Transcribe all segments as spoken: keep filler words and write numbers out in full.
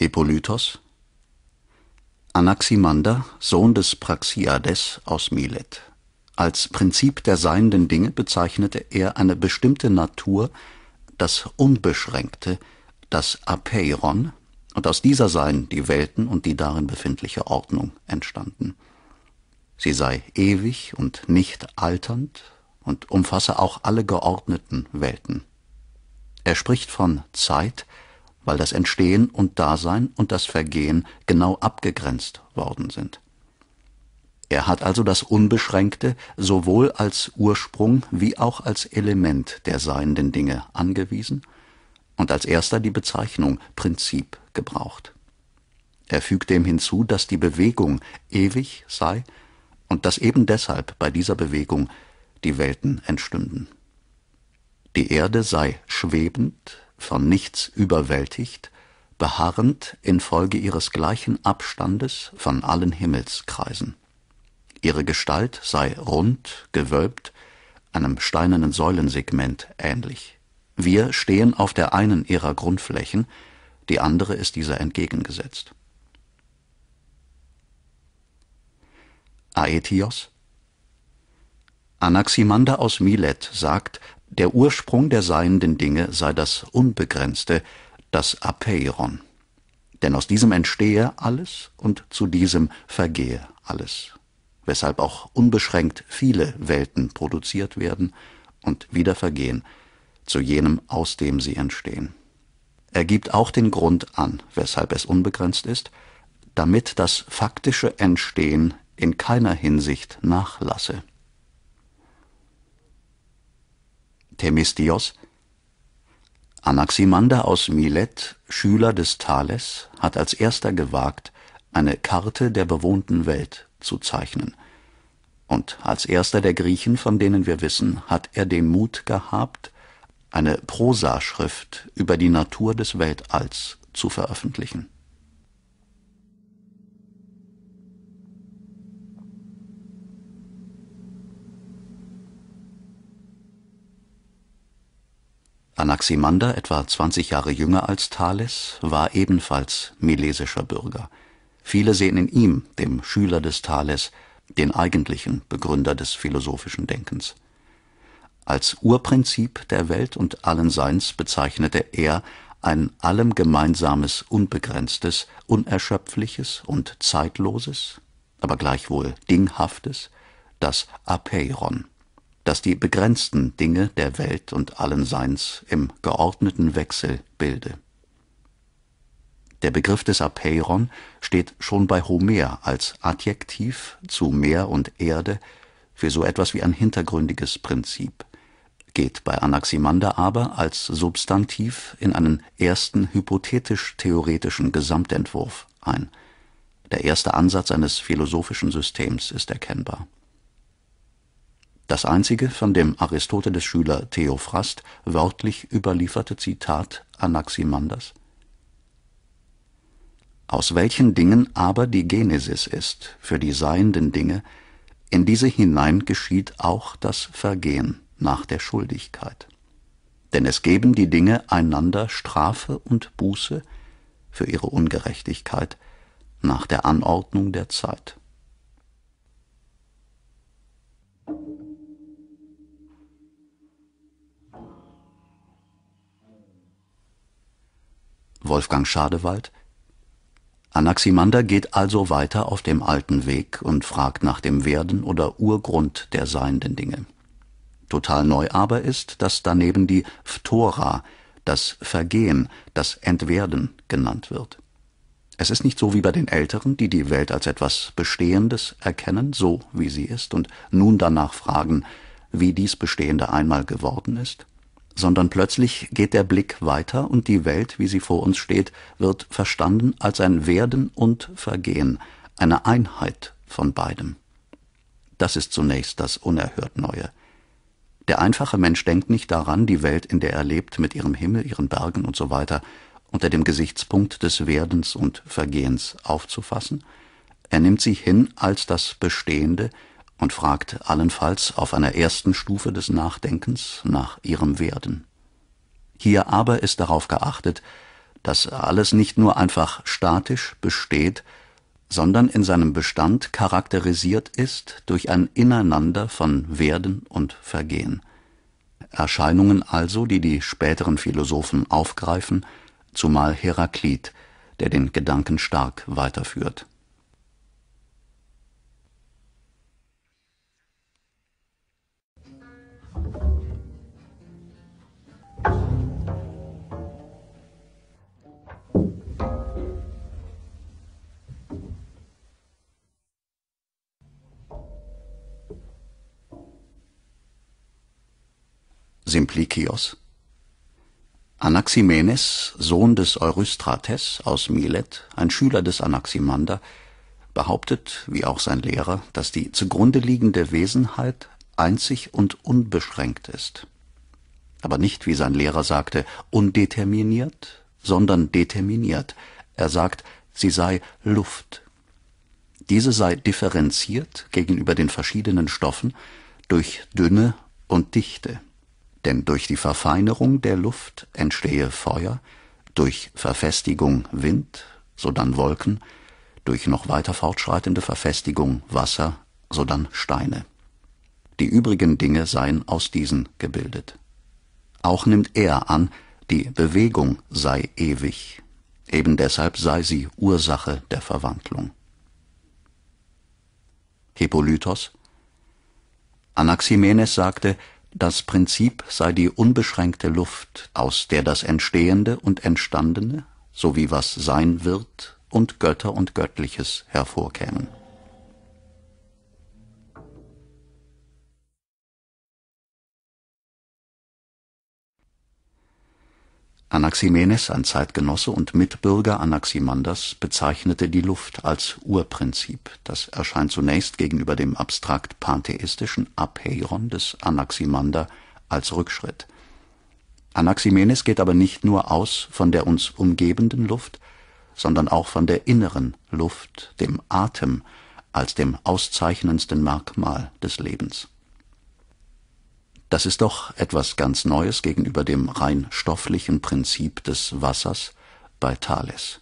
Hippolytos, Anaximander, Sohn des Praxiades aus Milet. Als Prinzip der seienden Dinge bezeichnete er eine bestimmte Natur, das Unbeschränkte, das Apeiron, und aus dieser seien die Welten und die darin befindliche Ordnung entstanden. Sie sei ewig und nicht alternd und umfasse auch alle geordneten Welten. Er spricht von Zeit, weil das Entstehen und Dasein und das Vergehen genau abgegrenzt worden sind. Er hat also das Unbeschränkte sowohl als Ursprung wie auch als Element der seienden Dinge angewiesen und als erster die Bezeichnung Prinzip gebraucht. Er fügt dem hinzu, dass die Bewegung ewig sei und dass eben deshalb bei dieser Bewegung die Welten entstünden. Die Erde sei schwebend, von nichts überwältigt, beharrend infolge ihres gleichen Abstandes von allen Himmelskreisen. Ihre Gestalt sei rund, gewölbt, einem steinernen Säulensegment ähnlich. Wir stehen auf der einen ihrer Grundflächen, die andere ist dieser entgegengesetzt. Aetios. Anaximander aus Milet sagt, der Ursprung der seienden Dinge sei das Unbegrenzte, das Apeiron. Denn aus diesem entstehe alles und zu diesem vergehe alles, weshalb auch unbeschränkt viele Welten produziert werden und wieder vergehen, zu jenem, aus dem sie entstehen. Er gibt auch den Grund an, weshalb es unbegrenzt ist, damit das faktische Entstehen in keiner Hinsicht nachlasse. Themistios. Anaximander aus Milet, Schüler des Thales, hat als erster gewagt, eine Karte der bewohnten Welt zu zeichnen. Und als erster der Griechen, von denen wir wissen, hat er den Mut gehabt, eine Prosaschrift über die Natur des Weltalls zu veröffentlichen. Anaximander, etwa zwanzig Jahre jünger als Thales, war ebenfalls milesischer Bürger. Viele sehen in ihm, dem Schüler des Thales, den eigentlichen Begründer des philosophischen Denkens. Als Urprinzip der Welt und allen Seins bezeichnete er ein allem gemeinsames, unbegrenztes, unerschöpfliches und zeitloses, aber gleichwohl dinghaftes, das Apeiron, das die begrenzten Dinge der Welt und allen Seins im geordneten Wechsel bilde. Der Begriff des Apeiron steht schon bei Homer als Adjektiv zu Meer und Erde für so etwas wie ein hintergründiges Prinzip, geht bei Anaximander aber als Substantiv in einen ersten hypothetisch-theoretischen Gesamtentwurf ein. Der erste Ansatz eines philosophischen Systems ist erkennbar. Das einzige von dem Aristoteles-Schüler Theophrast wörtlich überlieferte Zitat Anaximanders: Aus welchen Dingen aber die Genesis ist für die seienden Dinge, in diese hinein geschieht auch das Vergehen nach der Schuldigkeit. Denn es geben die Dinge einander Strafe und Buße für ihre Ungerechtigkeit nach der Anordnung der Zeit. Wolfgang Schadewald. Anaximander geht also weiter auf dem alten Weg und fragt nach dem Werden oder Urgrund der seienden Dinge. Total neu aber ist, dass daneben die Phthora, das Vergehen, das Entwerden genannt wird. Es ist nicht so wie bei den Älteren, die die Welt als etwas Bestehendes erkennen, so wie sie ist, und nun danach fragen, wie dies Bestehende einmal geworden ist, sondern plötzlich geht der Blick weiter und die Welt, wie sie vor uns steht, wird verstanden als ein Werden und Vergehen, eine Einheit von beidem. Das ist zunächst das unerhört Neue. Der einfache Mensch denkt nicht daran, die Welt, in der er lebt, mit ihrem Himmel, ihren Bergen und so weiter, unter dem Gesichtspunkt des Werdens und Vergehens aufzufassen. Er nimmt sie hin als das Bestehende und fragt allenfalls auf einer ersten Stufe des Nachdenkens nach ihrem Werden. Hier aber ist darauf geachtet, dass alles nicht nur einfach statisch besteht, sondern in seinem Bestand charakterisiert ist durch ein Ineinander von Werden und Vergehen. Erscheinungen also, die die späteren Philosophen aufgreifen, zumal Heraklit, der den Gedanken stark weiterführt. Simplikios. Anaximenes, Sohn des Eurysthetes aus Milet, ein Schüler des Anaximander, behauptet, wie auch sein Lehrer, dass die zugrunde liegende Wesenheit einzig und unbeschränkt ist. Aber nicht, wie sein Lehrer sagte, undeterminiert, sondern determiniert. Er sagt, sie sei Luft. Diese sei differenziert gegenüber den verschiedenen Stoffen durch Dünne und Dichte. Denn durch die Verfeinerung der Luft entstehe Feuer, durch Verfestigung Wind, sodann Wolken, durch noch weiter fortschreitende Verfestigung Wasser, sodann Steine. Die übrigen Dinge seien aus diesen gebildet. Auch nimmt er an, die Bewegung sei ewig, eben deshalb sei sie Ursache der Verwandlung. Hippolytos. Anaximenes sagte, das Prinzip sei die unbeschränkte Luft, aus der das Entstehende und Entstandene, sowie was sein wird, und Götter und Göttliches hervorkämen. Anaximenes, ein Zeitgenosse und Mitbürger Anaximanders, bezeichnete die Luft als Urprinzip. Das erscheint zunächst gegenüber dem abstrakt pantheistischen Apeiron des Anaximander als Rückschritt. Anaximenes geht aber nicht nur aus von der uns umgebenden Luft, sondern auch von der inneren Luft, dem Atem, als dem auszeichnendsten Merkmal des Lebens. Das ist doch etwas ganz Neues gegenüber dem rein stofflichen Prinzip des Wassers bei Thales.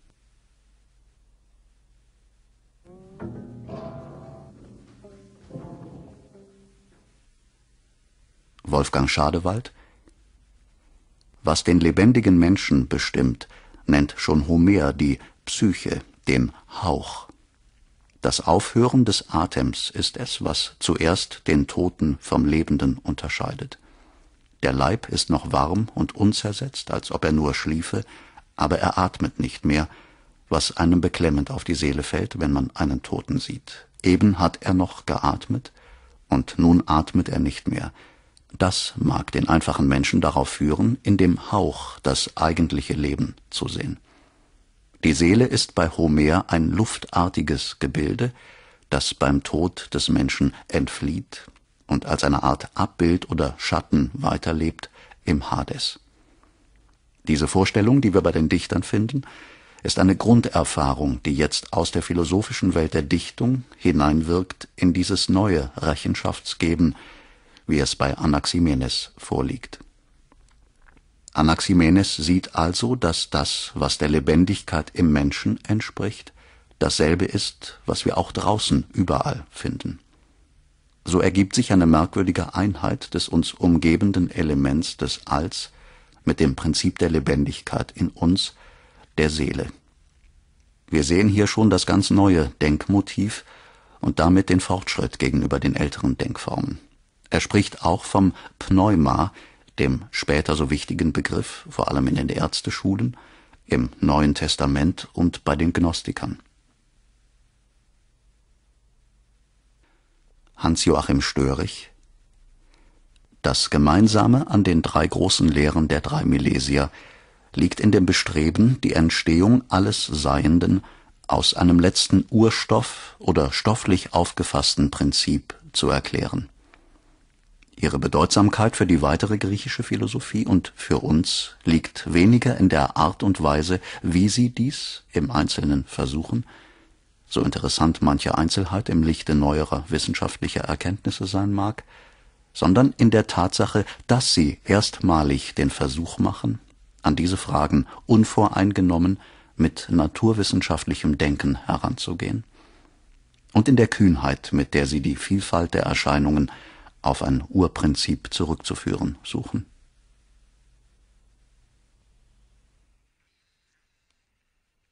Wolfgang Schadewald. Was den lebendigen Menschen bestimmt, nennt schon Homer die Psyche, den Hauch. Das Aufhören des Atems ist es, was zuerst den Toten vom Lebenden unterscheidet. Der Leib ist noch warm und unzersetzt, als ob er nur schliefe, aber er atmet nicht mehr, was einem beklemmend auf die Seele fällt, wenn man einen Toten sieht. Eben hat er noch geatmet, und nun atmet er nicht mehr. Das mag den einfachen Menschen darauf führen, in dem Hauch das eigentliche Leben zu sehen. Die Seele ist bei Homer ein luftartiges Gebilde, das beim Tod des Menschen entflieht und als eine Art Abbild oder Schatten weiterlebt im Hades. Diese Vorstellung, die wir bei den Dichtern finden, ist eine Grunderfahrung, die jetzt aus der philosophischen Welt der Dichtung hineinwirkt in dieses neue Rechenschaftsgeben, wie es bei Anaximenes vorliegt. Anaximenes sieht also, dass das, was der Lebendigkeit im Menschen entspricht, dasselbe ist, was wir auch draußen überall finden. So ergibt sich eine merkwürdige Einheit des uns umgebenden Elements des Alls mit dem Prinzip der Lebendigkeit in uns, der Seele. Wir sehen hier schon das ganz neue Denkmotiv und damit den Fortschritt gegenüber den älteren Denkformen. Er spricht auch vom Pneuma, dem später so wichtigen Begriff, vor allem in den Ärzteschulen, im Neuen Testament und bei den Gnostikern. Hans-Joachim Störich. Das Gemeinsame an den drei großen Lehren der drei Milesier liegt in dem Bestreben, die Entstehung alles Seienden aus einem letzten Urstoff oder stofflich aufgefassten Prinzip zu erklären. Ihre Bedeutsamkeit für die weitere griechische Philosophie und für uns liegt weniger in der Art und Weise, wie sie dies im Einzelnen versuchen, so interessant manche Einzelheit im Lichte neuerer wissenschaftlicher Erkenntnisse sein mag, sondern in der Tatsache, dass sie erstmalig den Versuch machen, an diese Fragen unvoreingenommen mit naturwissenschaftlichem Denken heranzugehen. Und in der Kühnheit, mit der sie die Vielfalt der Erscheinungen auf ein Urprinzip zurückzuführen suchen.